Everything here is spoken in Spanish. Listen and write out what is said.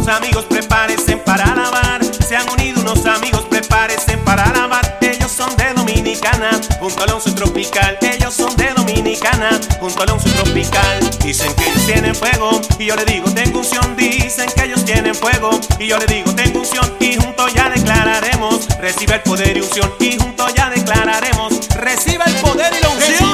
amigos, prepárense para lavar. Se han unido unos amigos, prepárense para lavar. Ellos son de Dominicana, junto al Once Tropical. Ellos son de Dominicana, junto al Once Tropical. Dicen que ellos tienen fuego y yo le digo tengo unción. Dicen que ellos tienen fuego y yo le digo tengo unción. Y juntos ya declararemos, recibe el poder y unción. Y juntos ya declararemos, recibe el poder y la unción.